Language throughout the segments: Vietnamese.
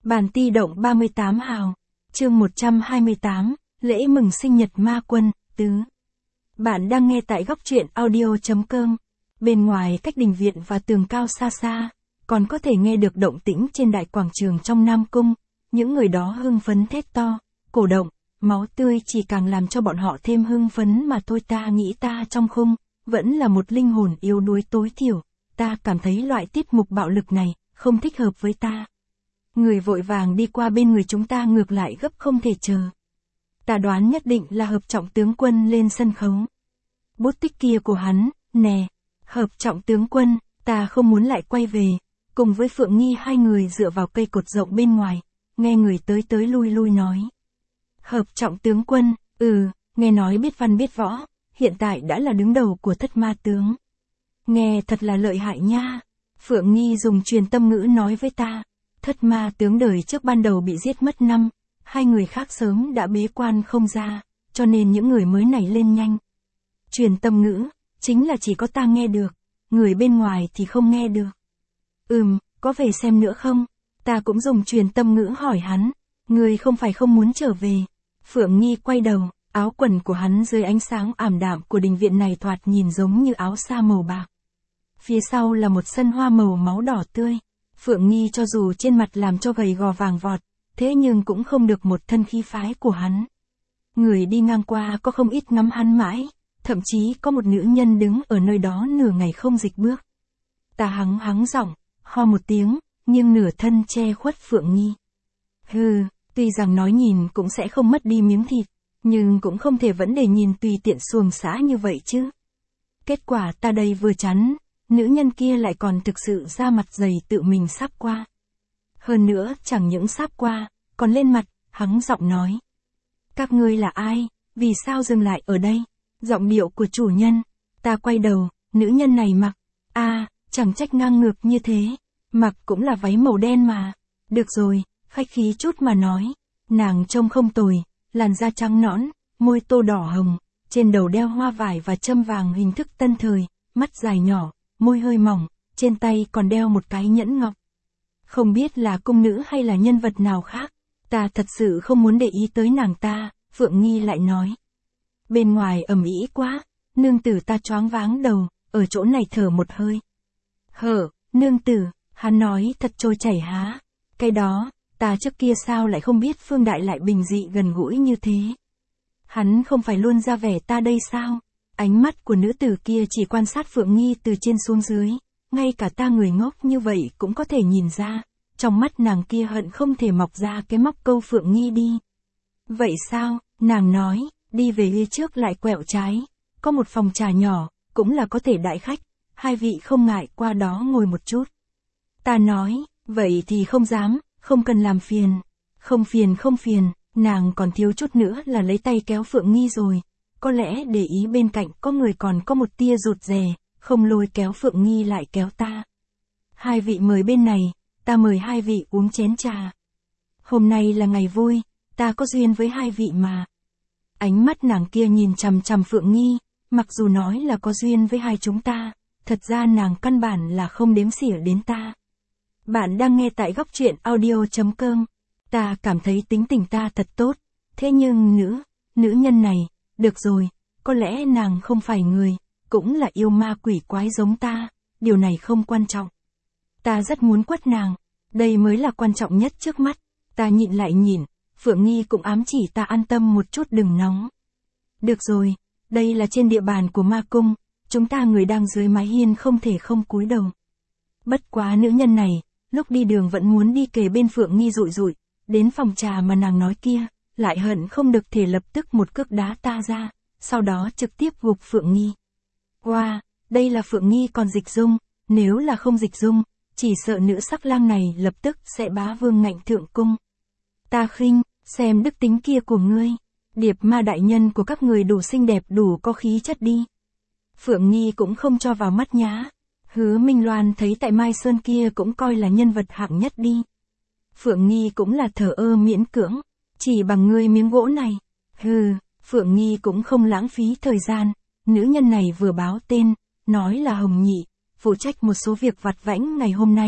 Bản ti động 38 hào. Chương 128, lễ mừng sinh nhật ma quân, tứ. Bạn đang nghe tại góc truyện audio.com. Bên ngoài cách đình viện và tường cao xa xa, còn có thể nghe được động tĩnh trên đại quảng trường trong Nam Cung. Những người đó hưng phấn thét to, cổ động, máu tươi chỉ càng làm cho bọn họ thêm hưng phấn mà thôi. Ta nghĩ ta trong khung, vẫn là một linh hồn yếu đuối tối thiểu. Ta cảm thấy loại tiết mục bạo lực này, không thích hợp với ta. Người vội vàng đi qua bên người chúng ta ngược lại gấp không thể chờ. Ta đoán nhất định là Hợp Trọng tướng quân lên sân khấu. Bút tích kia của hắn, nè, Hợp Trọng tướng quân, ta không muốn lại quay về, cùng với Phượng Nghi hai người dựa vào cây cột rộng bên ngoài, nghe người tới tới lui lui nói. Hợp Trọng tướng quân, nghe nói biết văn biết võ, hiện tại đã là đứng đầu của Thất Ma tướng. Nghe thật là lợi hại nha. Phượng Nghi dùng truyền tâm ngữ nói với ta. Thất Ma tướng đời trước ban đầu bị giết mất năm, hai người khác sớm đã bế quan không ra, cho nên những người mới này lên nhanh. Truyền tâm ngữ, chính là chỉ có ta nghe được, người bên ngoài thì không nghe được. Có về xem nữa không? Ta cũng dùng truyền tâm ngữ hỏi hắn, người không phải không muốn trở về. Phượng Nghi quay đầu, áo quần của hắn dưới ánh sáng ảm đạm của đình viện này thoạt nhìn giống như áo sa màu bạc. Phía sau là một sân hoa màu máu đỏ tươi. Phượng Nghi cho dù trên mặt làm cho gầy gò vàng vọt, thế nhưng cũng không được một thân khí phái của hắn. Người đi ngang qua có không ít ngắm hắn mãi, thậm chí có một nữ nhân đứng ở nơi đó nửa ngày không dịch bước. Ta hắng giọng, ho một tiếng, nhưng nửa thân che khuất Phượng Nghi. Tuy rằng nói nhìn cũng sẽ không mất đi miếng thịt, nhưng cũng không thể vẫn để nhìn tùy tiện xuồng xã như vậy chứ. Kết quả ta đây vừa chắn, nữ nhân kia lại còn thực sự ra mặt dày tự mình sáp qua. Hơn nữa, chẳng những sáp qua, còn lên mặt, hắng giọng nói. Các ngươi là ai, vì sao dừng lại ở đây? Giọng điệu của chủ nhân. Ta quay đầu, nữ nhân này mặc. Chẳng trách ngang ngược như thế. Mặc cũng là váy màu đen mà. Được rồi, khách khí chút mà nói. Nàng trông không tồi, làn da trắng nõn, môi tô đỏ hồng, trên đầu đeo hoa vải và châm vàng hình thức tân thời, mắt dài nhỏ, môi hơi mỏng, trên tay còn đeo một cái nhẫn ngọc. Không biết là cung nữ hay là nhân vật nào khác, ta thật sự không muốn để ý tới nàng ta. Phượng Nghi lại nói. Bên ngoài ầm ĩ quá, nương tử ta choáng váng đầu, ở chỗ này thở một hơi. Nương tử, hắn nói thật trôi chảy há. Cái đó, ta trước kia sao lại không biết Phương Đại lại bình dị gần gũi như thế. Hắn không phải luôn ra vẻ ta đây sao? Ánh mắt của nữ tử kia chỉ quan sát Phượng Nghi từ trên xuống dưới, ngay cả ta người ngốc như vậy cũng có thể nhìn ra, trong mắt nàng kia hận không thể mọc ra cái móc câu Phượng Nghi đi. Vậy sao? Nàng nói, đi về phía trước lại quẹo trái, có một phòng trà nhỏ, cũng là có thể đãi khách, hai vị không ngại qua đó ngồi một chút. Ta nói, vậy thì không dám, không cần làm phiền. Không phiền, nàng còn thiếu chút nữa là lấy tay kéo Phượng Nghi rồi. Có lẽ để ý bên cạnh có người còn có một tia rụt rè, không lôi kéo Phượng Nghi lại kéo ta. Hai vị mời bên này, ta mời hai vị uống chén trà. Hôm nay là ngày vui, ta có duyên với hai vị mà. Ánh mắt nàng kia nhìn chằm chằm Phượng Nghi, mặc dù nói là có duyên với hai chúng ta, thật ra nàng căn bản là không đếm xỉa đến ta. Bạn đang nghe tại góc truyện audio.com. Ta cảm thấy tính tình ta thật tốt, thế nhưng nữ nhân này, được rồi, có lẽ nàng không phải người, cũng là yêu ma quỷ quái giống ta, điều này không quan trọng. Ta rất muốn quất nàng, đây mới là quan trọng nhất trước mắt. Ta nhịn lại nhìn, Phượng Nghi cũng ám chỉ ta an tâm một chút đừng nóng. Được rồi, đây là trên địa bàn của ma cung, chúng ta người đang dưới mái hiên không thể không cúi đầu. Bất quá nữ nhân này, lúc đi đường vẫn muốn đi kề bên Phượng Nghi rụi, đến phòng trà mà nàng nói kia, lại hận không được thể lập tức một cước đá ta ra, sau đó trực tiếp gục Phượng Nghi. Đây là Phượng Nghi còn dịch dung, nếu là không dịch dung, chỉ sợ nữ sắc lang này lập tức sẽ bá vương ngạnh thượng cung. Ta khinh, xem đức tính kia của ngươi, điệp ma đại nhân của các người đủ xinh đẹp đủ có khí chất đi. Phượng Nghi cũng không cho vào mắt nhá. Hứa Minh Loan thấy tại Mai Sơn kia cũng coi là nhân vật hạng nhất đi. Phượng Nghi cũng là thờ ơ miễn cưỡng, chỉ bằng ngươi miếng gỗ này. Phượng Nghi cũng không lãng phí thời gian, nữ nhân này vừa báo tên, nói là Hồng Nhị, phụ trách một số việc vặt vãnh ngày hôm nay,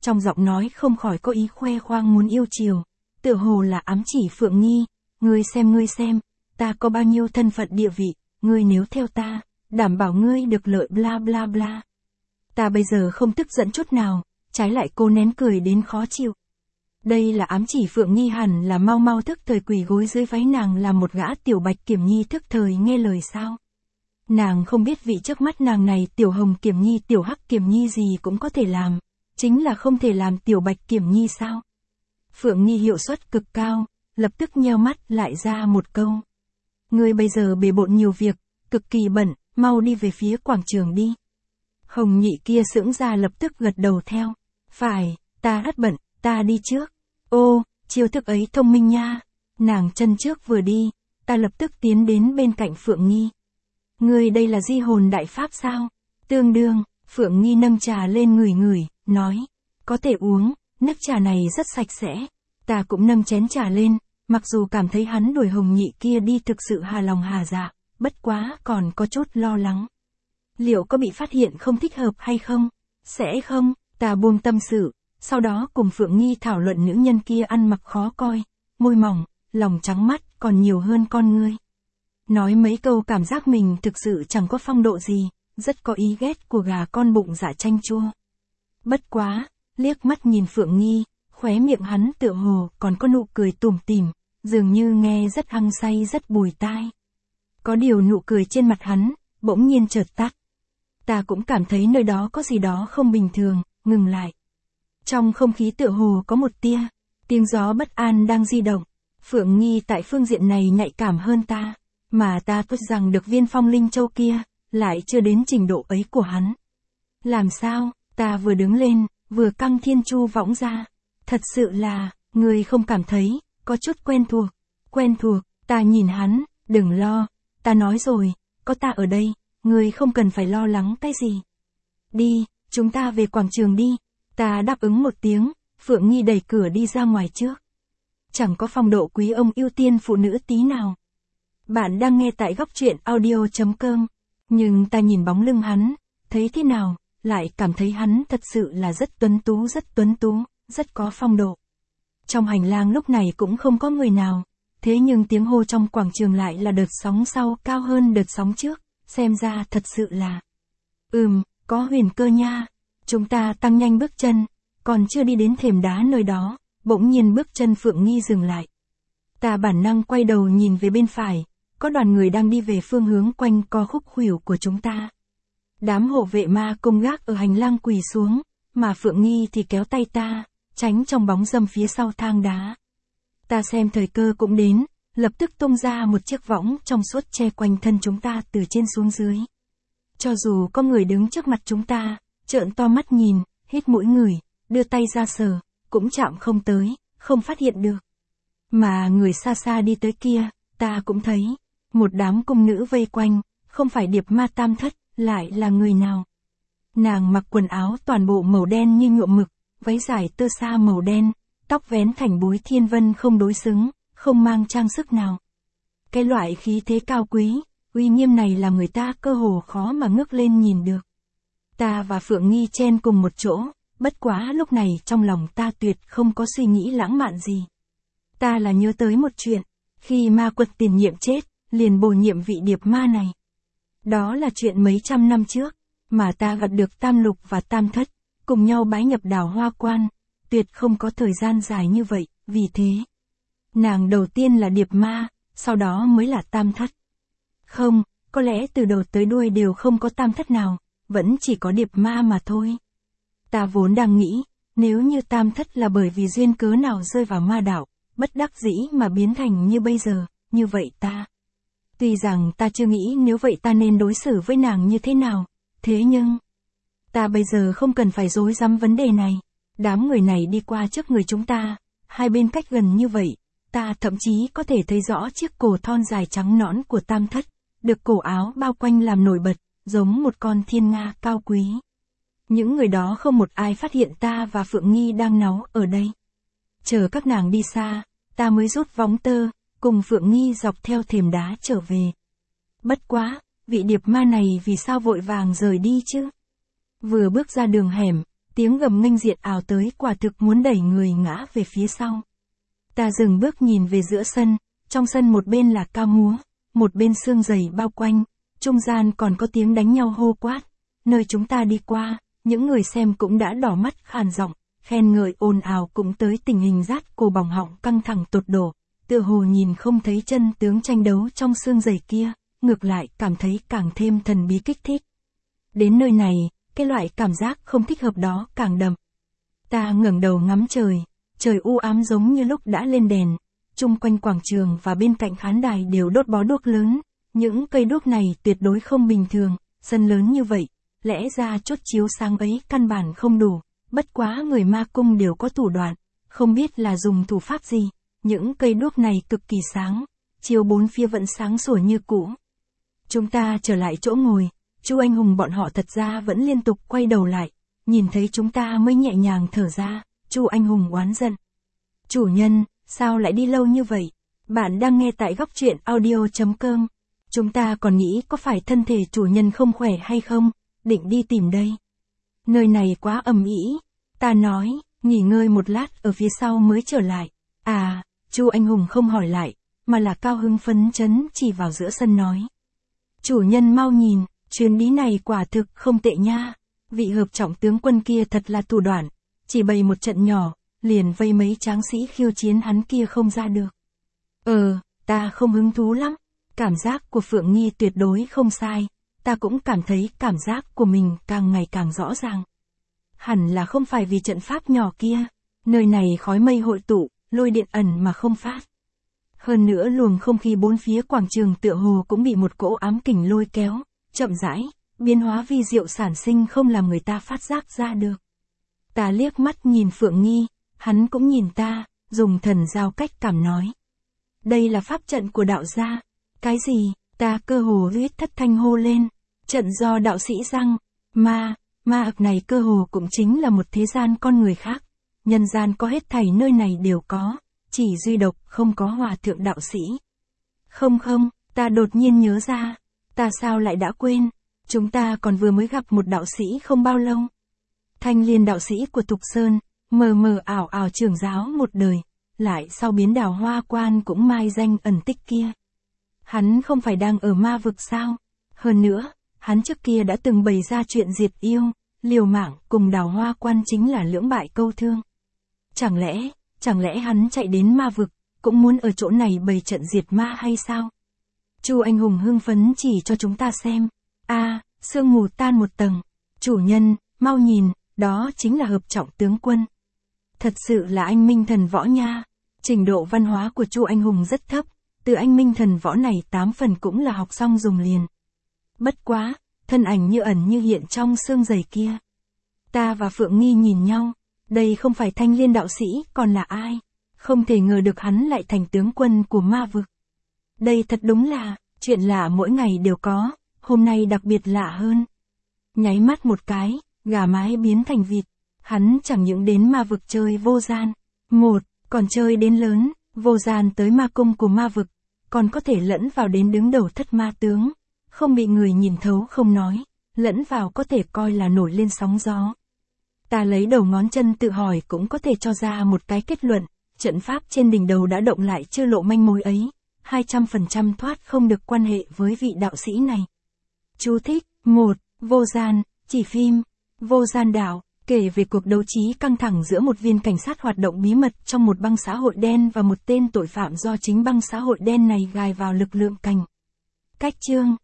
trong giọng nói không khỏi có ý khoe khoang muốn yêu chiều, tựa hồ là ám chỉ Phượng Nghi, ngươi xem, ta có bao nhiêu thân phận địa vị, ngươi nếu theo ta, đảm bảo ngươi được lợi bla bla bla. Ta bây giờ không tức giận chút nào, trái lại cô nén cười đến khó chịu. Đây là ám chỉ Phượng Nghi hẳn là mau mau thức thời quỳ gối dưới váy nàng là một gã tiểu Bạch Kiểm Nhi thức thời nghe lời sao. Nàng không biết vị trước mắt nàng này tiểu Hồng Kiểm Nhi tiểu Hắc Kiểm Nhi gì cũng có thể làm, chính là không thể làm tiểu Bạch Kiểm Nhi sao. Phượng Nghi hiệu suất cực cao, lập tức nheo mắt lại ra một câu. Ngươi bây giờ bề bộn nhiều việc, cực kỳ bận, mau đi về phía quảng trường đi. Hồng Nhị kia sững ra lập tức gật đầu theo. Phải, ta rất bận, ta đi trước. Ô, chiêu thức ấy thông minh nha. Nàng chân trước vừa đi, ta lập tức tiến đến bên cạnh Phượng Nghi. Ngươi đây là di hồn đại pháp sao? Tương đương, Phượng Nghi nâng trà lên ngửi, nói. Có thể uống, nước trà này rất sạch sẽ. Ta cũng nâng chén trà lên, mặc dù cảm thấy hắn đuổi Hồng Nhị kia đi thực sự hà lòng hà dạ, bất quá còn có chút lo lắng. Liệu có bị phát hiện không thích hợp hay không? Sẽ không, ta buông tâm sự, sau đó cùng Phượng Nghi thảo luận nữ nhân kia ăn mặc khó coi, môi mỏng, lòng trắng mắt còn nhiều hơn con ngươi. Nói mấy câu cảm giác mình thực sự chẳng có phong độ gì, rất có ý ghét của gà con bụng dạ chanh chua. Bất quá, liếc mắt nhìn Phượng Nghi, khóe miệng hắn tựa hồ còn có nụ cười tủm tỉm, dường như nghe rất hăng say rất bùi tai. Có điều nụ cười trên mặt hắn, bỗng nhiên chợt tắt. Ta cũng cảm thấy nơi đó có gì đó không bình thường, ngừng lại. Trong không khí tựa hồ có một tiếng gió bất an đang di động. Phượng Nghi tại phương diện này nhạy cảm hơn ta, mà ta tốt rằng được viên Phong Linh Châu kia, lại chưa đến trình độ ấy của hắn. Làm sao, ta vừa đứng lên, vừa căng thiên chu võng ra. Thật sự là, người không cảm thấy, có chút quen thuộc, ta nhìn hắn, đừng lo, ta nói rồi, có ta ở đây, người không cần phải lo lắng cái gì. Đi, chúng ta về quảng trường đi, ta đáp ứng một tiếng, Phượng Nghi đẩy cửa đi ra ngoài trước. Chẳng có phong độ quý ông ưu tiên phụ nữ tí nào. Bạn đang nghe tại góc truyện audio.com, nhưng ta nhìn bóng lưng hắn, thấy thế nào, lại cảm thấy hắn thật sự là rất tuấn tú, rất có phong độ. Trong hành lang lúc này cũng không có người nào, thế nhưng tiếng hô trong quảng trường lại là đợt sóng sau cao hơn đợt sóng trước, xem ra thật sự là. Có huyền cơ nha. Chúng ta tăng nhanh bước chân, còn chưa đi đến thềm đá nơi đó, bỗng nhiên bước chân Phượng Nghi dừng lại. Ta bản năng quay đầu nhìn về bên phải, có đoàn người đang đi về phương hướng quanh co khúc khuỷu của chúng ta. Đám hộ vệ ma công gác ở hành lang quỳ xuống, mà Phượng Nghi thì kéo tay ta, tránh trong bóng râm phía sau thang đá. Ta xem thời cơ cũng đến, lập tức tung ra một chiếc võng trong suốt che quanh thân chúng ta từ trên xuống dưới. Cho dù có người đứng trước mặt chúng ta, trợn to mắt nhìn, hít mũi ngửi, đưa tay ra sờ, cũng chạm không tới, không phát hiện được. Mà người xa xa đi tới kia, ta cũng thấy, một đám cung nữ vây quanh, không phải điệp ma tam thất, lại là người nào. Nàng mặc quần áo toàn bộ màu đen như nhuộm mực, váy dài tơ sa màu đen, tóc vén thành búi thiên vân không đối xứng, không mang trang sức nào. Cái loại khí thế cao quý, uy nghiêm này làm người ta cơ hồ khó mà ngước lên nhìn được. Ta và Phượng Nghi chen cùng một chỗ, bất quá lúc này trong lòng ta tuyệt không có suy nghĩ lãng mạn gì. Ta là nhớ tới một chuyện, khi ma quật tiền nhiệm chết, liền bổ nhiệm vị điệp ma này. Đó là chuyện mấy trăm năm trước, mà ta gặp được Tam Lục và Tam Thất, cùng nhau bái nhập Đào Hoa Quan, tuyệt không có thời gian dài như vậy, vì thế. Nàng đầu tiên là điệp ma, sau đó mới là Tam Thất. Không, có lẽ từ đầu tới đuôi đều không có Tam Thất nào, vẫn chỉ có điệp ma mà thôi. Ta vốn đang nghĩ, nếu như Tam Thất là bởi vì duyên cớ nào rơi vào ma đạo, bất đắc dĩ mà biến thành như bây giờ, như vậy ta. Tuy rằng ta chưa nghĩ nếu vậy ta nên đối xử với nàng như thế nào, thế nhưng, ta bây giờ không cần phải rối rắm vấn đề này. Đám người này đi qua trước người chúng ta, hai bên cách gần như vậy, ta thậm chí có thể thấy rõ chiếc cổ thon dài trắng nõn của Tam Thất, được cổ áo bao quanh làm nổi bật, giống một con thiên nga cao quý. Những người đó không một ai phát hiện ta và Phượng Nghi đang náu ở đây. Chờ các nàng đi xa, ta mới rút võng tơ, cùng Phượng Nghi dọc theo thềm đá trở về. Bất quá, vị điệp ma này vì sao vội vàng rời đi chứ? Vừa bước ra đường hẻm, tiếng gầm nghênh diện ào tới quả thực muốn đẩy người ngã về phía sau. Ta dừng bước nhìn về giữa sân, trong sân một bên là ca múa, một bên xương dày bao quanh, trung gian còn có tiếng đánh nhau hô quát. Nơi chúng ta đi qua, những người xem cũng đã đỏ mắt khàn giọng, khen ngợi ồn ào cũng tới tình hình rát cổ bỏng họng căng thẳng tột đổ, tựa hồ nhìn không thấy chân tướng tranh đấu trong xương dày kia, ngược lại cảm thấy càng thêm thần bí kích thích. Đến nơi này, cái loại cảm giác không thích hợp đó càng đậm. Ta ngẩng đầu ngắm trời, trời u ám giống như lúc đã lên đèn, chung quanh quảng trường và bên cạnh khán đài đều đốt bó đuốc lớn, những cây đuốc này tuyệt đối không bình thường, sân lớn như vậy, lẽ ra chốt chiếu sáng ấy căn bản không đủ, bất quá người ma cung đều có thủ đoạn, không biết là dùng thủ pháp gì, những cây đuốc này cực kỳ sáng, chiếu bốn phía vẫn sáng sủa như cũ. Chúng ta trở lại chỗ ngồi, Chu Anh Hùng bọn họ thật ra vẫn liên tục quay đầu lại, nhìn thấy chúng ta mới nhẹ nhàng thở ra, Chu Anh Hùng oán giận. Chủ nhân, sao lại đi lâu như vậy? Bạn đang nghe tại góc truyện audio.com. Chúng ta còn nghĩ có phải thân thể chủ nhân không khỏe hay không, định đi tìm đây. Nơi này quá ầm ĩ, ta nói, nghỉ ngơi một lát ở phía sau mới trở lại. À, Chu Anh Hùng không hỏi lại, mà là cao hứng phấn chấn chỉ vào giữa sân nói. Chủ nhân mau nhìn, chuyến đi này quả thực không tệ nha, vị hợp trọng tướng quân kia thật là thủ đoạn, chỉ bày một trận nhỏ, liền vây mấy tráng sĩ khiêu chiến hắn kia không ra được. Ta không hứng thú lắm, cảm giác của Phượng Nghi tuyệt đối không sai, ta cũng cảm thấy cảm giác của mình càng ngày càng rõ ràng. Hẳn là không phải vì trận pháp nhỏ kia, nơi này khói mây hội tụ, lôi điện ẩn mà không phát. Hơn nữa luồng không khí bốn phía quảng trường tựa hồ cũng bị một cỗ ám kình lôi kéo, chậm rãi, biến hóa vi diệu sản sinh không làm người ta phát giác ra được. Ta liếc mắt nhìn Phượng Nghi, hắn cũng nhìn ta, dùng thần giao cách cảm nói. Đây là pháp trận của đạo gia. Cái gì? Ta cơ hồ huyết thất thanh hô lên. Trận do đạo sĩ răng, ma ặc này cơ hồ cũng chính là một thế gian con người khác. Nhân gian có hết thảy nơi này đều có, chỉ duy độc không có hòa thượng đạo sĩ. Không, ta đột nhiên nhớ ra, ta sao lại đã quên, chúng ta còn vừa mới gặp một đạo sĩ không bao lâu. Thanh Liên đạo sĩ của Thục Sơn, mờ mờ ảo ảo trưởng giáo một đời, lại sau biến Đào Hoa Quan cũng mai danh ẩn tích kia. Hắn không phải đang ở ma vực sao? Hơn nữa, hắn trước kia đã từng bày ra chuyện diệt yêu, liều mạng cùng Đào Hoa Quan chính là lưỡng bại câu thương. Chẳng lẽ hắn chạy đến ma vực, cũng muốn ở chỗ này bày trận diệt ma hay sao? Chu Anh Hùng hưng phấn chỉ cho chúng ta xem. Sương mù tan một tầng. Chủ nhân, mau nhìn, đó chính là hợp trọng tướng quân. Thật sự là anh minh thần võ nha. Trình độ văn hóa của Chu Anh Hùng rất thấp, từ anh minh thần võ này 8 phần cũng là học xong dùng liền. Bất quá, thân ảnh như ẩn như hiện trong xương giày kia. Ta và Phượng Nghi nhìn nhau, đây không phải Thanh Liên đạo sĩ còn là ai? Không thể ngờ được hắn lại thành tướng quân của ma vực. Đây thật đúng là, chuyện lạ mỗi ngày đều có, hôm nay đặc biệt lạ hơn. Nháy mắt một cái, gà mái biến thành vịt, hắn chẳng những đến ma vực chơi vô gian, còn chơi đến lớn, vô gian tới ma cung của ma vực, còn có thể lẫn vào đến đứng đầu thất ma tướng, không bị người nhìn thấu không nói, lẫn vào có thể coi là nổi lên sóng gió. Ta lấy đầu ngón chân tự hỏi cũng có thể cho ra một cái kết luận, trận pháp trên đỉnh đầu đã động lại chưa lộ manh mối ấy, 200% thoát không được quan hệ với vị đạo sĩ này. Chú thích, 1. Vô gian, chỉ phim, vô gian đạo, kể về cuộc đấu trí căng thẳng giữa một viên cảnh sát hoạt động bí mật trong một băng xã hội đen và một tên tội phạm do chính băng xã hội đen này gài vào lực lượng cảnh. Cách chương